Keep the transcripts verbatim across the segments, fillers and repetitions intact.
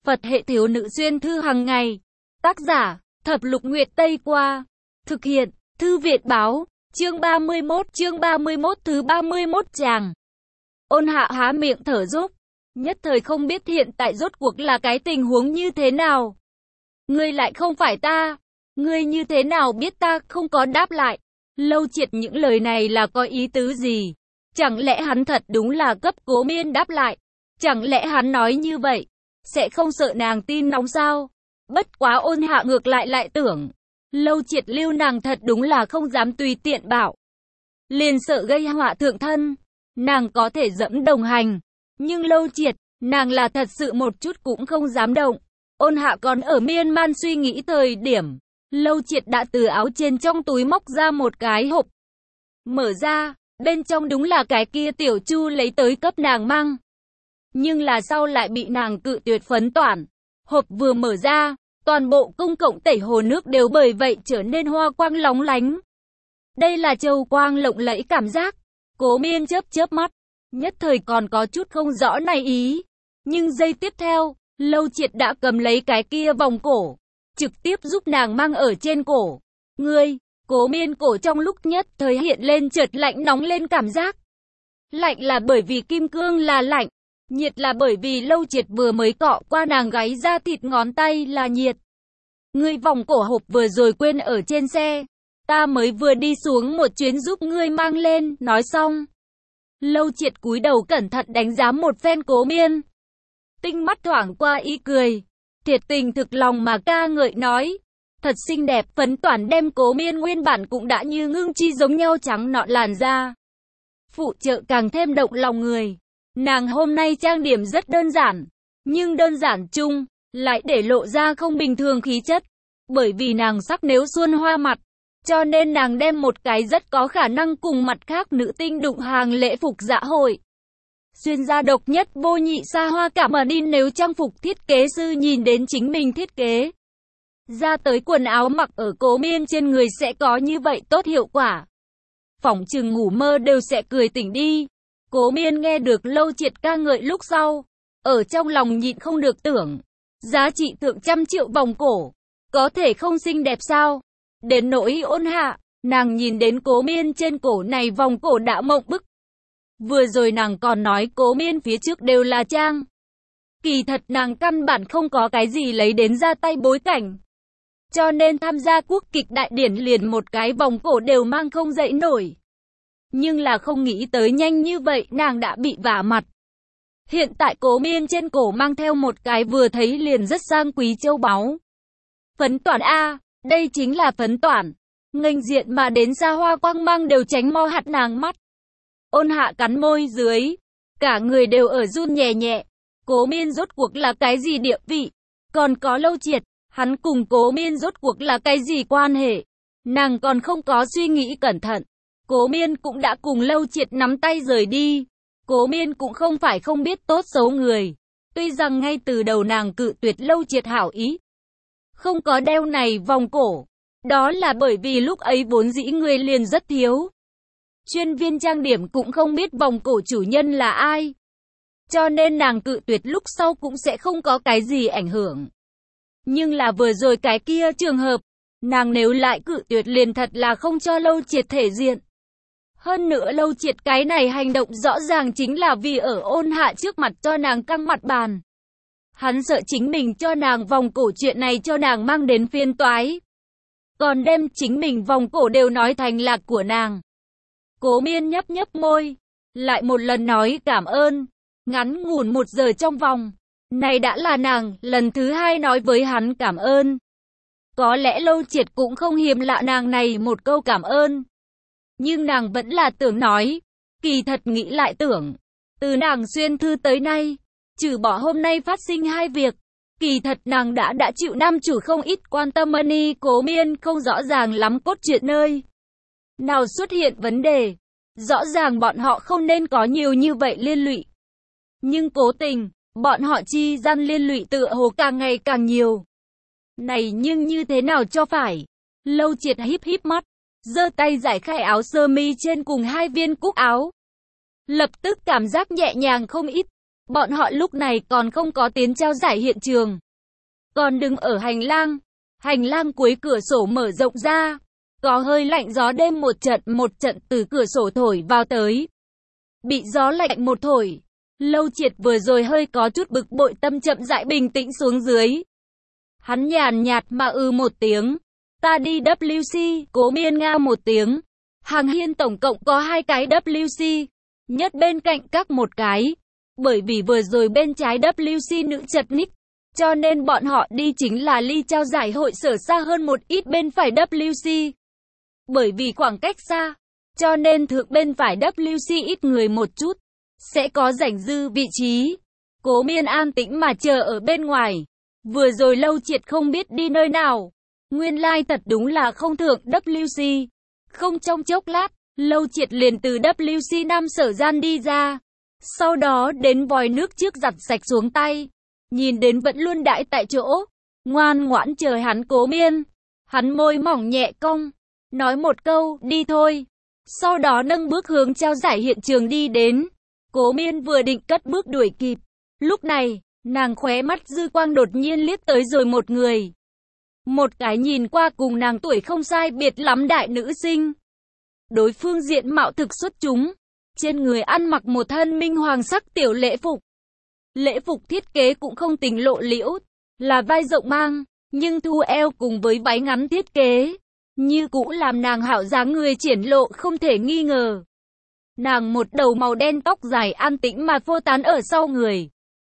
Phật hệ thiếu nữ xuyên thư hàng ngày. Tác giả, Thập Lục Nguyệt Tây Qua. Thực hiện, Thư Viện Báo. Chương ba mươi mốt, chương ba mươi mốt thứ ba mươi mốt chàng. Ôn Hạ há miệng thở dốc, nhất thời không biết hiện tại rốt cuộc là cái tình huống như thế nào. Ngươi lại không phải ta, ngươi như thế nào biết ta không có đáp lại. Lâu Triệt những lời này là có ý tứ gì? Chẳng lẽ hắn thật đúng là cấp Cố Miên đáp lại? Chẳng lẽ hắn nói như vậy, sẽ không sợ nàng tin nóng sao? Bất quá Ôn Hạ ngược lại lại tưởng, Lâu Triệt lưu nàng thật đúng là không dám tùy tiện bảo. Liền sợ gây họa thượng thân, nàng có thể dẫm đồng hành. Nhưng Lâu Triệt, nàng là thật sự một chút cũng không dám động. Ôn Hạ còn ở miên man suy nghĩ thời điểm, Lâu Triệt đã từ áo trên trong túi móc ra một cái hộp. Mở ra, bên trong đúng là cái kia Tiểu Chu lấy tới cấp nàng mang. Nhưng là sau lại bị nàng cự tuyệt Phấn Toản. Hộp vừa mở ra, toàn bộ công cộng tẩy hồ nước đều bởi vậy trở nên hoa quang lóng lánh. Đây là châu quang lộng lẫy cảm giác. Cố Miên chớp chớp mắt, nhất thời còn có chút không rõ này ý. Nhưng giây tiếp theo, Lâu Triệt đã cầm lấy cái kia vòng cổ, trực tiếp giúp nàng mang ở trên cổ. Ngươi, Cố Miên cổ trong lúc nhất thời hiện lên chợt lạnh nóng lên cảm giác. Lạnh là bởi vì kim cương là lạnh, nhiệt là bởi vì Lâu Triệt vừa mới cọ qua nàng gáy da thịt ngón tay là nhiệt. Ngươi vòng cổ hộp vừa rồi quên ở trên xe, ta mới vừa đi xuống một chuyến giúp ngươi mang lên. Nói xong, Lâu Triệt cúi đầu cẩn thận đánh giá một phen Cố Miên. Tinh mắt thoảng qua ý cười, thiệt tình thực lòng mà ca ngợi nói, thật xinh đẹp. Phấn Toản đem Cố Miên nguyên bản cũng đã như ngưng chi giống nhau trắng nõn làn da, phụ trợ càng thêm động lòng người. Nàng hôm nay trang điểm rất đơn giản, nhưng đơn giản chung lại để lộ ra không bình thường khí chất. Bởi vì nàng sắc nếu xuân hoa mặt, cho nên nàng đem một cái rất có khả năng cùng mặt khác nữ tinh đụng hàng lễ phục dạ hội. Xuyên ra độc nhất vô nhị xa hoa cảm ơn in nếu trang phục thiết kế sư nhìn đến chính mình thiết kế ra tới quần áo mặc ở Cố Miên trên người sẽ có như vậy tốt hiệu quả. Phỏng chừng ngủ mơ đều sẽ cười tỉnh đi. Cố Miên nghe được Lâu Triệt ca ngợi lúc sau, ở trong lòng nhịn không được tưởng, giá trị thượng trăm triệu vòng cổ, có thể không xinh đẹp sao? Đến nỗi Ôn Hạ, nàng nhìn đến Cố Miên trên cổ này vòng cổ đã mộng bức. Vừa rồi nàng còn nói Cố Miên phía trước đều là trang. Kỳ thật nàng căn bản không có cái gì lấy đến ra tay bối cảnh. Cho nên tham gia quốc kịch đại điển liền một cái vòng cổ đều mang không dậy nổi. Nhưng là không nghĩ tới nhanh như vậy nàng đã bị vả mặt. Hiện tại Cố Miên trên cổ mang theo một cái vừa thấy liền rất sang quý châu báu. Phấn Toản a, đây chính là Phấn Toản. Nghênh diện mà đến xa hoa quang mang đều tránh mo hạt nàng mắt. Ôn Hạ cắn môi dưới, cả người đều ở run nhẹ nhẹ. Cố Miên rốt cuộc là cái gì địa vị? Còn có Lâu Triệt, hắn cùng Cố Miên rốt cuộc là cái gì quan hệ? Nàng còn không có suy nghĩ cẩn thận. Cố Miên cũng đã cùng Lâu Triệt nắm tay rời đi. Cố Miên cũng không phải không biết tốt xấu người. Tuy rằng ngay từ đầu nàng cự tuyệt Lâu Triệt hảo ý, không có đeo này vòng cổ. Đó là bởi vì lúc ấy vốn dĩ người liền rất thiếu. Chuyên viên trang điểm cũng không biết vòng cổ chủ nhân là ai. Cho nên nàng cự tuyệt lúc sau cũng sẽ không có cái gì ảnh hưởng. Nhưng là vừa rồi cái kia trường hợp, nàng nếu lại cự tuyệt liền thật là không cho Lâu Triệt thể diện. Hơn nữa Lâu Triệt cái này hành động rõ ràng chính là vì ở Ôn Hạ trước mặt cho nàng căng mặt bàn. Hắn sợ chính mình cho nàng vòng cổ chuyện này cho nàng mang đến phiền toái. Còn đem chính mình vòng cổ đều nói thành là của nàng. Cố Miên nhấp nhấp môi, lại một lần nói cảm ơn. Ngắn ngủn một giờ trong vòng, này đã là nàng lần thứ hai nói với hắn cảm ơn. Có lẽ Lâu Triệt cũng không hiếm lạ nàng này một câu cảm ơn. Nhưng nàng vẫn là tưởng nói, kỳ thật nghĩ lại tưởng, từ nàng xuyên thư tới nay, trừ bỏ hôm nay phát sinh hai việc, kỳ thật nàng đã đã chịu nam chủ không ít quan tâm money. Cố Miên không rõ ràng lắm cốt truyện nơi nào xuất hiện vấn đề, rõ ràng bọn họ không nên có nhiều như vậy liên lụy. Nhưng cố tình, bọn họ chi gian liên lụy tựa hồ càng ngày càng nhiều. Này nhưng như thế nào cho phải? Lâu Triệt híp híp mắt, giơ tay giải khai áo sơ mi trên cùng hai viên cúc áo. Lập tức cảm giác nhẹ nhàng không ít. Bọn họ lúc này còn không có tiến trao giải hiện trường. Còn đứng ở hành lang. Hành lang cuối cửa sổ mở rộng ra. Có hơi lạnh gió đêm một trận một trận từ cửa sổ thổi vào tới. Bị gió lạnh một thổi. Lâu Triệt vừa rồi hơi có chút bực bội, tâm chậm rãi bình tĩnh xuống dưới. Hắn nhàn nhạt mà ư một tiếng. Ta đi W C, Cố Miên nga một tiếng. Hàng Hiên tổng cộng có hai cái W C. Nhất bên cạnh các một cái. Bởi vì vừa rồi bên trái W C nữ chật ních. Cho nên bọn họ đi chính là ly trao giải hội sở xa hơn một ít bên phải W C. Bởi vì khoảng cách xa. Cho nên thượng bên phải W C ít người một chút. Sẽ có rảnh dư vị trí. Cố Miên an tĩnh mà chờ ở bên ngoài. Vừa rồi Lâu Triệt không biết đi nơi nào. Nguyên lai thật đúng là không thượng W C. Không trong chốc lát, Lâu Triệt liền từ W C Nam Sở Gian đi ra. Sau đó đến vòi nước trước giặt sạch xuống tay. Nhìn đến vẫn luôn đãi tại chỗ. Ngoan ngoãn chờ hắn Cố Miên. Hắn môi mỏng nhẹ cong. Nói một câu, đi thôi. Sau đó nâng bước hướng trao giải hiện trường đi đến. Cố Miên vừa định cất bước đuổi kịp. Lúc này, nàng khóe mắt dư quang đột nhiên liếc tới rồi một người. Một cái nhìn qua cùng nàng tuổi không sai biệt lắm đại nữ sinh. Đối phương diện mạo thực xuất chúng. Trên người ăn mặc một thân minh hoàng sắc tiểu lễ phục. Lễ phục thiết kế cũng không tính lộ liễu. Là vai rộng mang, nhưng thu eo cùng với váy ngắn thiết kế. Như cũ làm nàng hảo dáng người triển lộ không thể nghi ngờ. Nàng một đầu màu đen tóc dài an tĩnh mà phô tán ở sau người.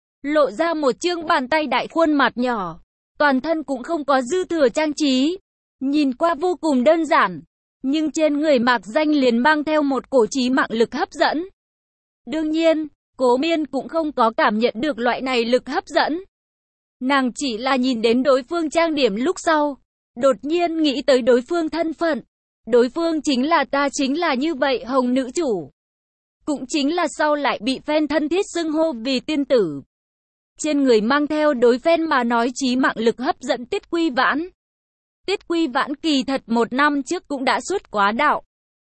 Lộ ra một chương bàn tay đại khuôn mặt nhỏ. Toàn thân cũng không có dư thừa trang trí. Nhìn qua vô cùng đơn giản. Nhưng trên người mạc danh liền mang theo một cổ trí mạng lực hấp dẫn. Đương nhiên, Cố Miên cũng không có cảm nhận được loại này lực hấp dẫn. Nàng chỉ là nhìn đến đối phương trang điểm lúc sau. Đột nhiên nghĩ tới đối phương thân phận. Đối phương chính là ta chính là như vậy Hồng nữ chủ. Cũng chính là sau lại bị fan thân thiết xưng hô vì tiên tử. Trên người mang theo đối fan mà nói trí mạng lực hấp dẫn Tiết Quy Vãn. Tiết Quy Vãn kỳ thật một năm trước cũng đã xuất quá đạo.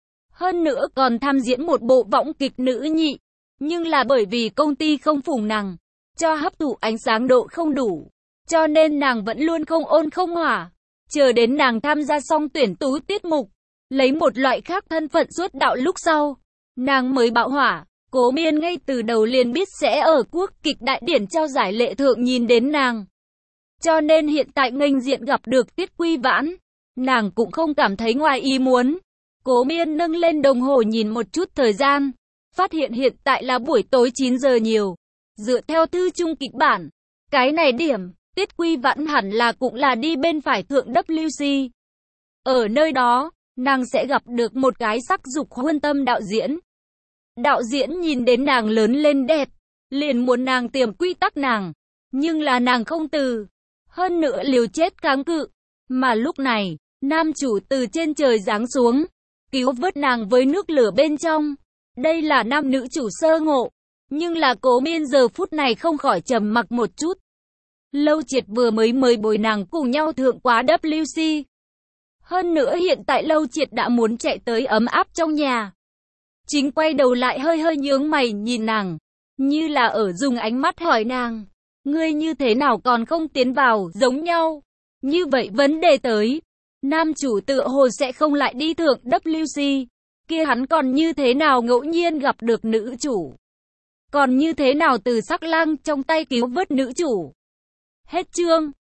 Hơn nữa còn tham diễn một bộ võng kịch nữ nhị. Nhưng là bởi vì công ty không phủng nàng. Cho hấp thụ ánh sáng độ không đủ. Cho nên nàng vẫn luôn không ôn không hỏa. Chờ đến nàng tham gia xong tuyển tú tiết mục. Lấy một loại khác thân phận xuất đạo lúc sau. Nàng mới bạo hỏa. Cố Miên ngay từ đầu liền biết sẽ ở quốc kịch đại điển trao giải lệ thượng nhìn đến nàng. Cho nên hiện tại nghênh diện gặp được Tiết Quy Vãn. Nàng cũng không cảm thấy ngoài ý muốn. Cố Miên nâng lên đồng hồ nhìn một chút thời gian. Phát hiện hiện tại là buổi tối chín giờ nhiều. Dựa theo thư chung kịch bản. Cái này điểm, Tiết Quy Vãn hẳn là cũng là đi bên phải thượng W C. Ở nơi đó, nàng sẽ gặp được một cái sắc dục huân tâm đạo diễn. Đạo diễn nhìn đến nàng lớn lên đẹp, liền muốn nàng tiềm quy tắc nàng. Nhưng là nàng không từ. Hơn nữa liều chết kháng cự. Mà lúc này, nam chủ từ trên trời giáng xuống. Cứu vớt nàng với nước lửa bên trong. Đây là nam nữ chủ sơ ngộ. Nhưng là Cố Miên giờ phút này không khỏi trầm mặc một chút. Lâu Triệt vừa mới mời bồi nàng cùng nhau thượng quá W C. Hơn nữa hiện tại Lâu Triệt đã muốn chạy tới ấm áp trong nhà. Chính quay đầu lại hơi hơi nhướng mày nhìn nàng. Như là ở dùng ánh mắt hỏi nàng. Ngươi như thế nào còn không tiến vào, giống nhau. Như vậy vấn đề tới. Nam chủ tựa hồ sẽ không lại đi thượng W C. Kia hắn còn như thế nào ngẫu nhiên gặp được nữ chủ. Còn như thế nào từ sắc lang trong tay cứu vớt nữ chủ. Hết chương.